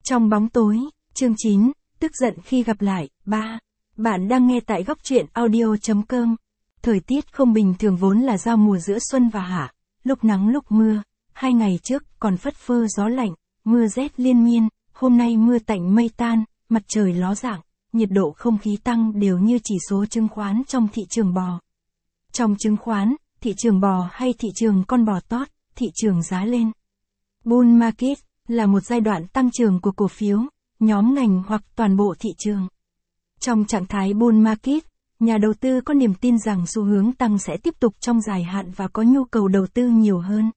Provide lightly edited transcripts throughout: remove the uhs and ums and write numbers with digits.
Trong bóng tối, chương 9, tức giận khi gặp lại, 3. Bạn đang nghe tại góc truyện audio.com. Thời tiết không bình thường vốn là giao mùa giữa xuân và hạ, lúc nắng lúc mưa. 2 ngày trước còn phất phơ gió lạnh, mưa rét liên miên, hôm nay mưa tạnh mây tan, mặt trời ló dạng, nhiệt độ không khí tăng đều như chỉ số chứng khoán trong thị trường bò. Trong chứng khoán, thị trường bò hay thị trường con bò tót, thị trường giá lên. Bull market là một giai đoạn tăng trưởng của cổ phiếu, nhóm ngành hoặc toàn bộ thị trường. Trong trạng thái bull market, nhà đầu tư có niềm tin rằng xu hướng tăng sẽ tiếp tục trong dài hạn và có nhu cầu đầu tư nhiều hơn.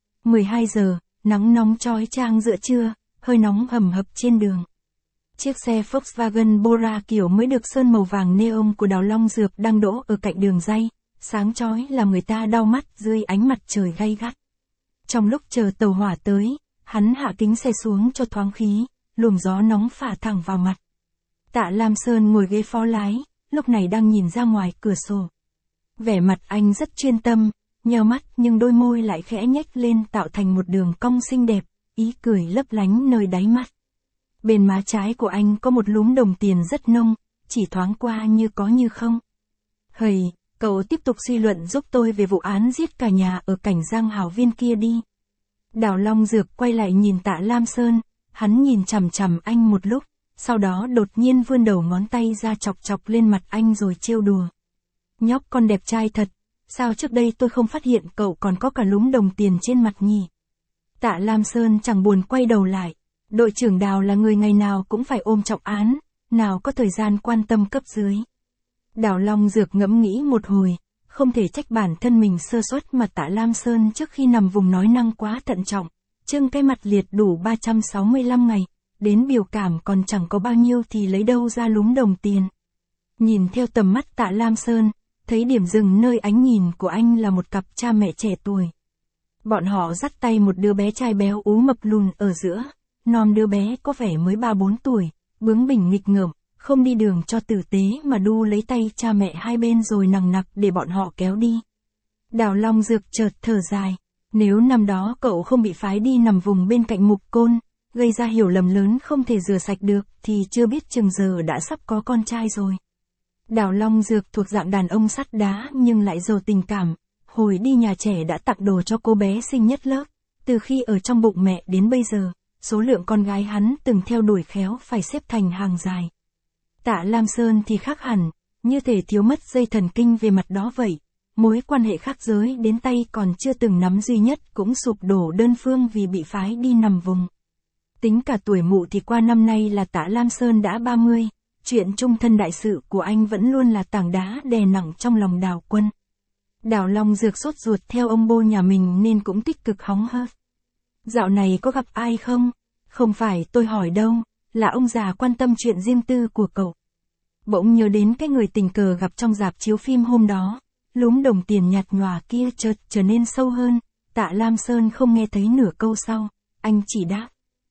12 giờ, nắng nóng chói chang giữa trưa, hơi nóng hầm hập trên đường. Chiếc xe Volkswagen Bora kiểu mới được sơn màu vàng neon của Đào Long Dược đang đỗ ở cạnh đường ray, sáng chói làm người ta đau mắt dưới ánh mặt trời gay gắt. Trong lúc chờ tàu hỏa tới, hắn hạ kính xe xuống cho thoáng khí, luồng gió nóng phả thẳng vào mặt. Tạ Lam Sơn ngồi ghế phó lái, lúc này đang nhìn ra ngoài cửa sổ. Vẻ mặt anh rất chuyên tâm, nheo mắt nhưng đôi môi lại khẽ nhếch lên tạo thành một đường cong xinh đẹp, ý cười lấp lánh nơi đáy mắt. Bên má trái của anh có một lúm đồng tiền rất nông, chỉ thoáng qua như có như không. Hầy, cậu tiếp tục suy luận giúp tôi về vụ án giết cả nhà ở cảnh Giang Hào Viên kia đi. Đào Long Dược quay lại nhìn Tạ Lam Sơn, hắn nhìn chằm chằm anh một lúc, sau đó đột nhiên vươn đầu ngón tay ra chọc chọc lên mặt anh rồi trêu đùa. Nhóc con đẹp trai thật, sao trước đây tôi không phát hiện cậu còn có cả lúm đồng tiền trên mặt nhỉ? Tạ Lam Sơn chẳng buồn quay đầu lại, đội trưởng Đào là người ngày nào cũng phải ôm trọng án, nào có thời gian quan tâm cấp dưới. Đào Long Dược ngẫm nghĩ một hồi, không thể trách bản thân mình sơ suất mà Tạ Lam Sơn trước khi nằm vùng nói năng quá thận trọng, trưng cái mặt liệt đủ 365 ngày, đến biểu cảm còn chẳng có bao nhiêu thì lấy đâu ra lúm đồng tiền. Nhìn theo tầm mắt Tạ Lam Sơn, thấy điểm dừng nơi ánh nhìn của anh là một cặp cha mẹ trẻ tuổi. Bọn họ dắt tay một đứa bé trai béo ú mập lùn ở giữa, non đứa bé có vẻ mới 3-4 tuổi, bướng bỉnh nghịch ngợm, không đi đường cho tử tế mà đu lấy tay cha mẹ hai bên rồi nằng nặc để bọn họ kéo đi. Đào Long Dược chợt thở dài, nếu năm đó cậu không bị phái đi nằm vùng bên cạnh Mục Côn, gây ra hiểu lầm lớn không thể rửa sạch được thì chưa biết chừng giờ đã sắp có con trai rồi. Đào Long Dược thuộc dạng đàn ông sắt đá nhưng lại giàu tình cảm, hồi đi nhà trẻ đã tặng đồ cho cô bé xinh nhất lớp, từ khi ở trong bụng mẹ đến bây giờ, số lượng con gái hắn từng theo đuổi khéo phải xếp thành hàng dài. Tạ Lam Sơn thì khác hẳn, như thể thiếu mất dây thần kinh về mặt đó vậy, mối quan hệ khác giới đến tay còn chưa từng nắm duy nhất cũng sụp đổ đơn phương vì bị phái đi nằm vùng. Tính cả tuổi mụ thì qua năm nay là Tạ Lam Sơn đã 30, chuyện chung thân đại sự của anh vẫn luôn là tảng đá đè nặng trong lòng Đào Quân. Đào Long Dược sốt ruột theo ông bô nhà mình nên cũng tích cực hóng hớt. Dạo này có gặp ai không? Không phải tôi hỏi đâu, là ông già quan tâm chuyện riêng tư của cậu. Bỗng nhớ đến cái người tình cờ gặp trong rạp chiếu phim hôm đó, lúm đồng tiền nhạt nhòa kia chợt trở nên sâu hơn, Tạ Lam Sơn không nghe thấy nửa câu sau, anh chỉ đáp.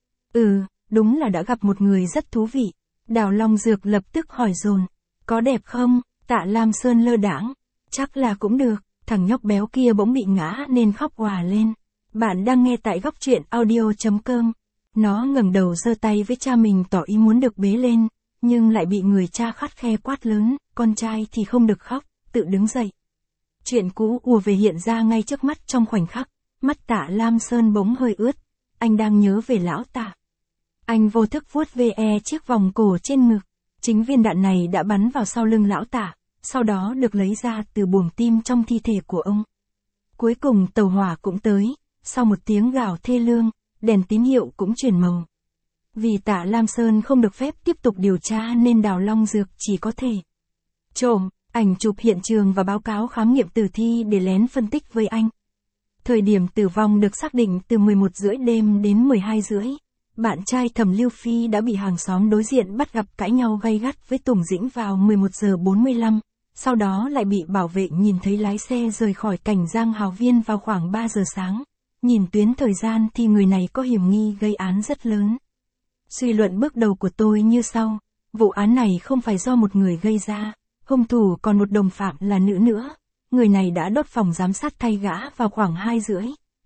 Đúng là đã gặp một người rất thú vị. Đào Long Dược lập tức hỏi dồn, có đẹp không? Tạ Lam Sơn lơ đãng, chắc là cũng được, thằng nhóc béo kia bỗng bị ngã nên khóc òa lên. Bạn đang nghe tại góc truyện audio.com. Nó ngẩng đầu giơ tay với cha mình tỏ ý muốn được bế lên, nhưng lại bị người cha khắt khe quát lớn, con trai thì không được khóc, tự đứng dậy. Chuyện cũ ùa về hiện ra ngay trước mắt trong khoảnh khắc, mắt Tạ Lam Sơn bỗng hơi ướt, anh đang nhớ về lão Tạ. Anh vô thức vuốt ve chiếc vòng cổ trên ngực, chính viên đạn này đã bắn vào sau lưng lão Tạ, sau đó được lấy ra từ buồng tim trong thi thể của ông. Cuối cùng tàu hỏa cũng tới, sau một tiếng gào thê lương, đèn tín hiệu cũng chuyển màu. Vì Tạ Lam Sơn không được phép tiếp tục điều tra nên Đào Long Dược chỉ có thể trộm ảnh chụp hiện trường và báo cáo khám nghiệm tử thi để lén phân tích với anh. Thời điểm tử vong được xác định từ 11:30 đêm đến 12:30. Bạn trai Thẩm Lưu Phi đã bị hàng xóm đối diện bắt gặp cãi nhau gay gắt với Tùng Dĩnh vào 11:45, sau đó lại bị bảo vệ nhìn thấy lái xe rời khỏi cảnh Giang Hào Viên vào khoảng 3 giờ sáng. Nhìn tuyến thời gian thì người này có hiểm nghi gây án rất lớn. Suy luận bước đầu của tôi như sau, vụ án này không phải do một người gây ra, hung thủ còn một đồng phạm là nữ nữa. Người này đã đốt phòng giám sát thay gã vào khoảng 2:30,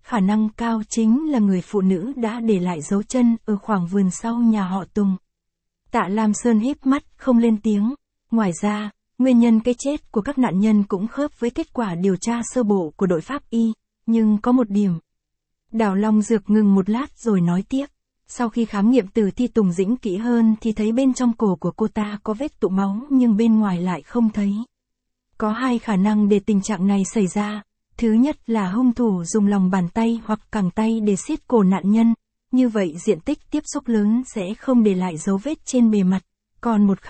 khả năng cao chính là người phụ nữ đã để lại dấu chân ở khoảng vườn sau nhà họ Tùng. Tạ Lam Sơn híp mắt không lên tiếng. Ngoài ra, nguyên nhân cái chết của các nạn nhân cũng khớp với kết quả điều tra sơ bộ của đội pháp y, nhưng có một điểm. Đào Long Dược ngừng một lát rồi nói tiếp. Sau khi khám nghiệm tử thi Tùng Dĩnh kỹ hơn thì thấy bên trong cổ của cô ta có vết tụ máu nhưng bên ngoài lại không thấy. Có hai khả năng để tình trạng này xảy ra. Thứ nhất là hung thủ dùng lòng bàn tay hoặc cẳng tay để siết cổ nạn nhân, như vậy diện tích tiếp xúc lớn sẽ không để lại dấu vết trên bề mặt. Còn một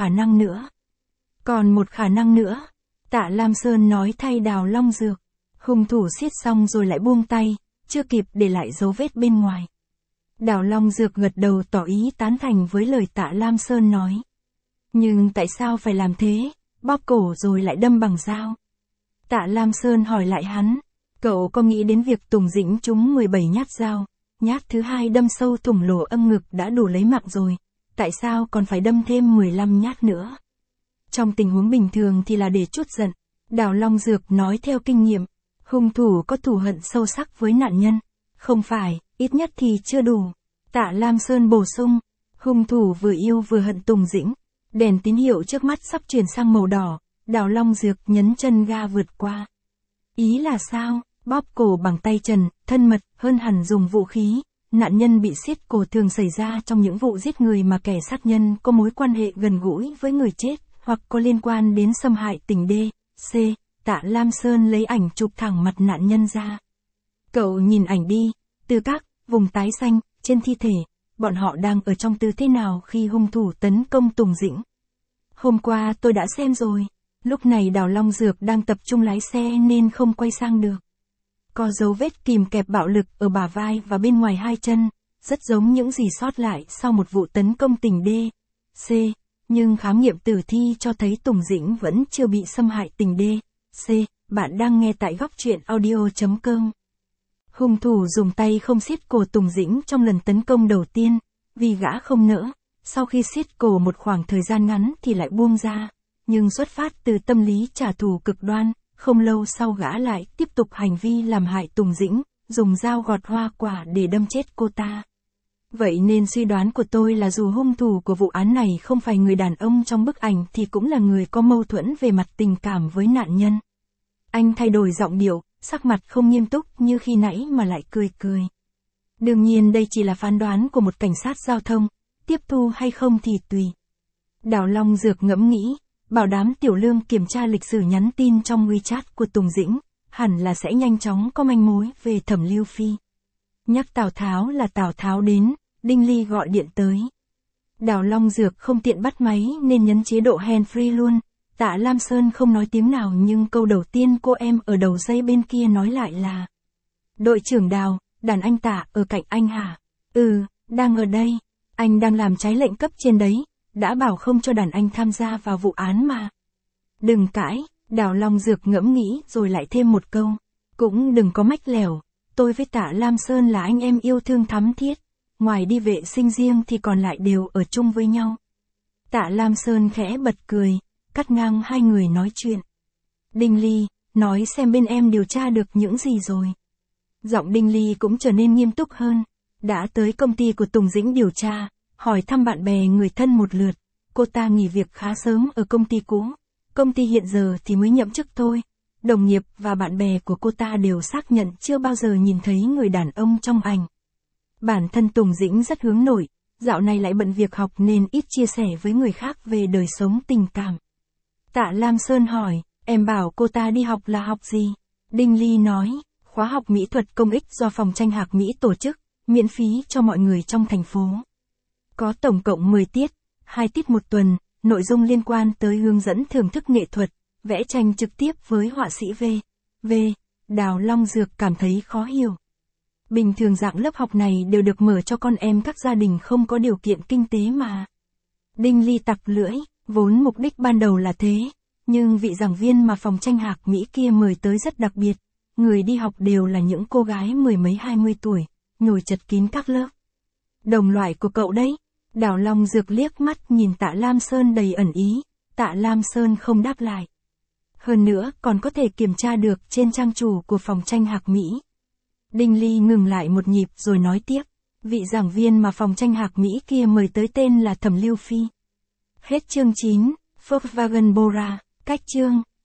khả năng nữa, Tạ Lam Sơn nói thay Đào Long Dược. Hung thủ siết xong rồi lại buông tay, chưa kịp để lại dấu vết bên ngoài. Đào Long Dược gật đầu tỏ ý tán thành với lời Tạ Lam Sơn nói. Nhưng tại sao phải làm thế, bóp cổ rồi lại đâm bằng dao? Tạ Lam Sơn hỏi lại hắn, cậu có nghĩ đến việc Tùng Dĩnh trúng 17 nhát dao, nhát thứ hai đâm sâu thủng lỗ âm ngực đã đủ lấy mạng rồi, tại sao còn phải đâm thêm 15 nhát nữa? Trong tình huống bình thường thì là để trút giận, Đào Long Dược nói theo kinh nghiệm, hung thủ có thù hận sâu sắc với nạn nhân, không phải, ít nhất thì chưa đủ. Tạ Lam Sơn bổ sung, hung thủ vừa yêu vừa hận Tùng Dĩnh, đèn tín hiệu trước mắt sắp chuyển sang màu đỏ. Đào Long Dược nhấn chân ga vượt qua. Ý là sao? Bóp cổ bằng tay trần, thân mật, hơn hẳn dùng vũ khí. Nạn nhân bị siết cổ thường xảy ra trong những vụ giết người mà kẻ sát nhân có mối quan hệ gần gũi với người chết, hoặc có liên quan đến xâm hại tình D, C. Tạ Lam Sơn lấy ảnh chụp thẳng mặt nạn nhân ra. Cậu nhìn ảnh đi, từ các vùng tái xanh trên thi thể, bọn họ đang ở trong tư thế nào khi hung thủ tấn công Tùng Dĩnh? Hôm qua tôi đã xem rồi. Lúc này Đào Long Dược đang tập trung lái xe nên không quay sang được. Có dấu vết kìm kẹp bạo lực ở bả vai và bên ngoài hai chân, rất giống những gì sót lại sau một vụ tấn công tình D, C. Nhưng khám nghiệm tử thi cho thấy Tùng Dĩnh vẫn chưa bị xâm hại tình D, C. Bạn đang nghe tại Góc Truyện Audio.com. Hung thủ dùng tay không siết cổ Tùng Dĩnh trong lần tấn công đầu tiên, vì gã không nỡ. Sau khi siết cổ một khoảng thời gian ngắn thì lại buông ra. Nhưng xuất phát từ tâm lý trả thù cực đoan, không lâu sau gã lại tiếp tục hành vi làm hại Tùng Dĩnh, dùng dao gọt hoa quả để đâm chết cô ta. Vậy nên suy đoán của tôi là dù hung thủ của vụ án này không phải người đàn ông trong bức ảnh thì cũng là người có mâu thuẫn về mặt tình cảm với nạn nhân. Anh thay đổi giọng điệu, sắc mặt không nghiêm túc như khi nãy mà lại cười cười. Đương nhiên đây chỉ là phán đoán của một cảnh sát giao thông, tiếp thu hay không thì tùy. Đào Long Dược ngẫm nghĩ. Bảo đảm Tiểu Lương kiểm tra lịch sử nhắn tin trong WeChat của Tùng Dĩnh, hẳn là sẽ nhanh chóng có manh mối về Thẩm Lưu Phi. Nhắc Tào Tháo là Tào Tháo đến, Đinh Ly gọi điện tới. Đào Long Dược không tiện bắt máy nên nhấn chế độ hands-free luôn. Tạ Lam Sơn không nói tiếng nào nhưng câu đầu tiên cô em ở đầu dây bên kia nói lại là: Đội trưởng Đào, đàn anh Tạ ở cạnh anh hả? Ừ, đang ở đây. Anh đang làm trái lệnh cấp trên đấy. Đã bảo không cho đàn anh tham gia vào vụ án mà. Đừng cãi, Đào Long Dược ngẫm nghĩ rồi lại thêm một câu. Cũng đừng có mách lẻo, tôi với Tạ Lam Sơn là anh em yêu thương thắm thiết. Ngoài đi vệ sinh riêng thì còn lại đều ở chung với nhau. Tạ Lam Sơn khẽ bật cười, cắt ngang hai người nói chuyện. Đinh Ly, nói xem bên em điều tra được những gì rồi. Giọng Đinh Ly cũng trở nên nghiêm túc hơn. Đã tới công ty của Tùng Dĩnh điều tra. Hỏi thăm bạn bè người thân một lượt, cô ta nghỉ việc khá sớm ở công ty cũ. Công ty hiện giờ thì mới nhậm chức thôi. Đồng nghiệp và bạn bè của cô ta đều xác nhận chưa bao giờ nhìn thấy người đàn ông trong ảnh. Bản thân Tùng Dĩnh rất hướng nội, dạo này lại bận việc học nên ít chia sẻ với người khác về đời sống tình cảm. Tạ Lam Sơn hỏi, em bảo cô ta đi học là học gì? Đinh Ly nói, khóa học mỹ thuật công ích do phòng tranh Hạc Mỹ tổ chức, miễn phí cho mọi người trong thành phố. Có tổng cộng 10 tiết, 2 tiết một tuần, nội dung liên quan tới hướng dẫn thưởng thức nghệ thuật, vẽ tranh trực tiếp với họa sĩ V. Đào Long Dược cảm thấy khó hiểu. Bình thường dạng lớp học này đều được mở cho con em các gia đình không có điều kiện kinh tế mà. Đinh Ly tặc lưỡi, vốn mục đích ban đầu là thế, nhưng vị giảng viên mà phòng tranh Hạc Mỹ kia mời tới rất đặc biệt. Người đi học đều là những cô gái mười mấy 20 tuổi, nhồi chật kín các lớp. Đồng loại của cậu đấy. Đào Long Dược liếc mắt nhìn Tạ Lam Sơn đầy ẩn ý, Tạ Lam Sơn không đáp lại. Hơn nữa còn có thể kiểm tra được trên trang chủ của phòng tranh Hạc Mỹ. Đinh Ly ngừng lại một nhịp rồi nói tiếp. Vị giảng viên mà phòng tranh Hạc Mỹ kia mời tới tên là Thẩm Lưu Phi. Hết chương 9, Volkswagen Bora, cách chương.